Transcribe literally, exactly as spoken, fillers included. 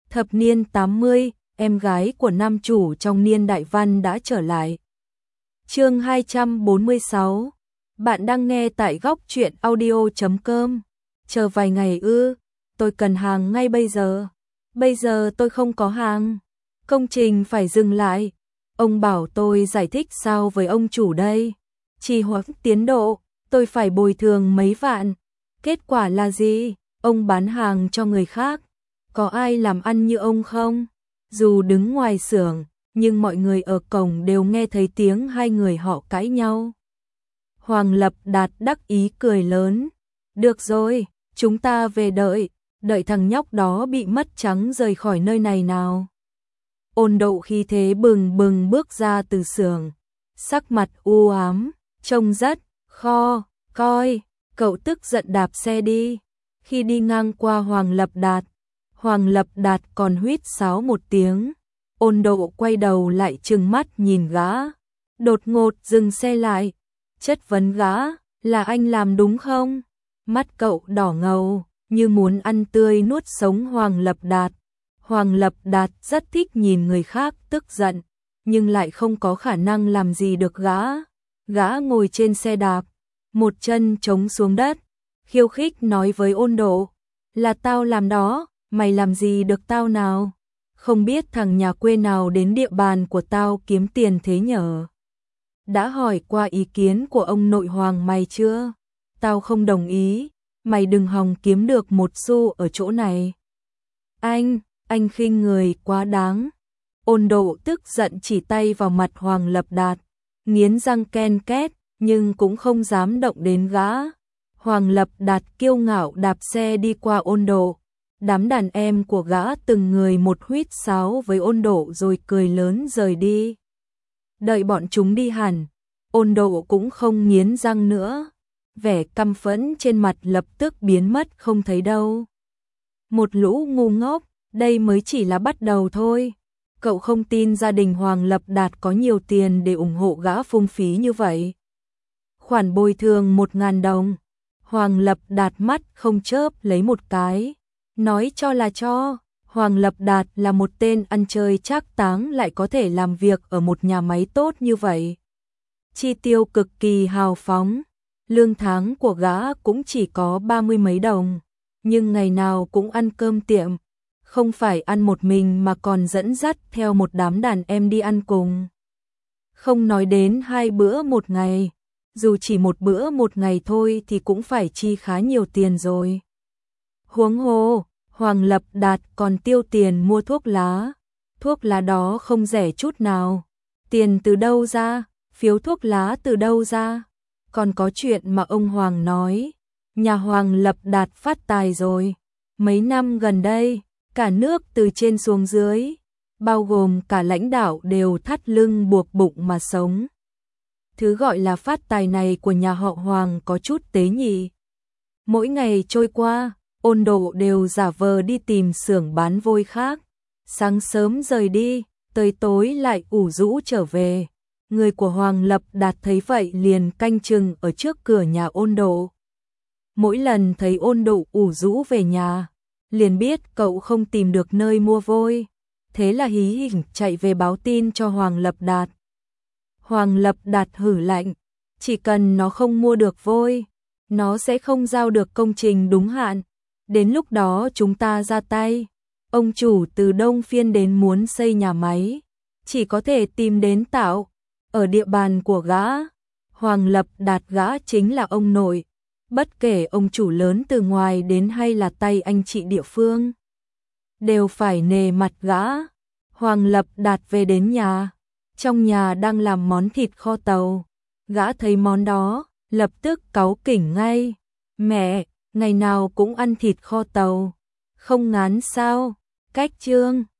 Thập niên tám mươi, em gái của nam chủ trong niên đại văn đã trở lại. Chương hai trăm bốn mươi sáu. Bạn đang nghe tại góc truyện audio chấm com. Chờ vài ngày ư? Tôi cần hàng ngay bây giờ. Bây giờ tôi không có hàng. Công trình phải dừng lại. Ông bảo tôi giải thích sao với ông chủ đây? Trì hoãn tiến độ, tôi phải bồi thường mấy vạn. Kết quả là gì? Ông bán hàng cho người khác. Có ai làm ăn như ông không? Dù đứng ngoài xưởng, nhưng mọi người ở cổng đều nghe thấy tiếng hai người họ cãi nhau. Hoàng Lập Đạt đắc ý cười lớn. Được rồi, chúng ta về đợi, đợi thằng nhóc đó bị mất trắng rời khỏi nơi này nào. Ôn Độ khí thế bừng bừng bước ra từ xưởng, sắc mặt u ám, trông rất khó coi. Cậu tức giận đạp xe đi. Khi đi ngang qua Hoàng Lập Đạt, Hoàng Lập Đạt còn huýt sáo một tiếng. Ôn Độ quay đầu lại trừng mắt nhìn gã, đột ngột dừng xe lại, chất vấn gã, là anh làm đúng không? Mắt cậu đỏ ngầu, như muốn ăn tươi nuốt sống Hoàng Lập Đạt. Hoàng Lập Đạt rất thích nhìn người khác tức giận, nhưng lại không có khả năng làm gì được gã. Gã ngồi trên xe đạp, một chân chống xuống đất, khiêu khích nói với Ôn Độ, là tao làm đó, mày làm gì được tao nào? Không biết thằng nhà quê nào đến địa bàn của tao kiếm tiền thế nhở? Đã hỏi qua ý kiến của ông nội Hoàng mày chưa? Tao không đồng ý, mày đừng hòng kiếm được một xu ở chỗ này. Anh, anh khinh người quá đáng. Ôn Độ tức giận chỉ tay vào mặt Hoàng Lập Đạt, nghiến răng ken két, nhưng cũng không dám động đến gã. Hoàng Lập Đạt kiêu ngạo đạp xe đi qua Ôn Độ. Đám đàn em của gã từng người một huýt sáo với Ôn Độ rồi cười lớn rời đi. Đợi bọn chúng đi hẳn, Ôn Độ cũng không nghiến răng nữa. Vẻ căm phẫn trên mặt lập tức biến mất không thấy đâu. Một lũ ngu ngốc, đây mới chỉ là bắt đầu thôi. Cậu không tin gia đình Hoàng Lập Đạt có nhiều tiền để ủng hộ gã phung phí như vậy. Khoản bồi thường một ngàn đồng. Hoàng Lập Đạt mắt không chớp lấy một cái. Nói cho là cho. Hoàng Lập Đạt là một tên ăn chơi trác táng lại có thể làm việc ở một nhà máy tốt như vậy. Chi tiêu cực kỳ hào phóng. Lương tháng của gã cũng chỉ có ba mươi mấy đồng. Nhưng ngày nào cũng ăn cơm tiệm. Không phải ăn một mình mà còn dẫn dắt theo một đám đàn em đi ăn cùng. Không nói đến hai bữa một ngày. Dù chỉ một bữa một ngày thôi thì cũng phải chi khá nhiều tiền rồi. Huống hồ, Hoàng Lập Đạt còn tiêu tiền mua thuốc lá. Thuốc lá đó không rẻ chút nào. Tiền từ đâu ra? Phiếu thuốc lá từ đâu ra? Còn có chuyện mà ông Hoàng nói. Nhà Hoàng Lập Đạt phát tài rồi. Mấy năm gần đây, cả nước từ trên xuống dưới, bao gồm cả lãnh đạo đều thắt lưng buộc bụng mà sống. Thứ gọi là phát tài này của nhà họ Hoàng có chút tế nhị. Mỗi ngày trôi qua, Ôn Độ đều giả vờ đi tìm xưởng bán vôi khác. Sáng sớm rời đi, tới tối lại ủ rũ trở về. Người của Hoàng Lập Đạt thấy vậy liền canh chừng ở trước cửa nhà Ôn Độ. Mỗi lần thấy Ôn Độ ủ rũ về nhà, liền biết cậu không tìm được nơi mua vôi. Thế là hí hỉnh chạy về báo tin cho Hoàng Lập Đạt. Hoàng Lập Đạt hử lạnh, chỉ cần nó không mua được vôi, nó sẽ không giao được công trình đúng hạn. Đến lúc đó chúng ta ra tay. Ông chủ từ Đông Phiên đến muốn xây nhà máy, chỉ có thể tìm đến Tạo. Ở địa bàn của gã, Hoàng Lập Đạt gã chính là ông nội. Bất kể ông chủ lớn từ ngoài đến hay là tay anh chị địa phương, đều phải nề mặt gã. Hoàng Lập Đạt về đến nhà. Trong nhà đang làm món thịt kho tàu. Gã thấy món đó, lập tức cáu kỉnh ngay. Mẹ, ngày nào cũng ăn thịt kho tàu. Không ngán sao? Cách chương.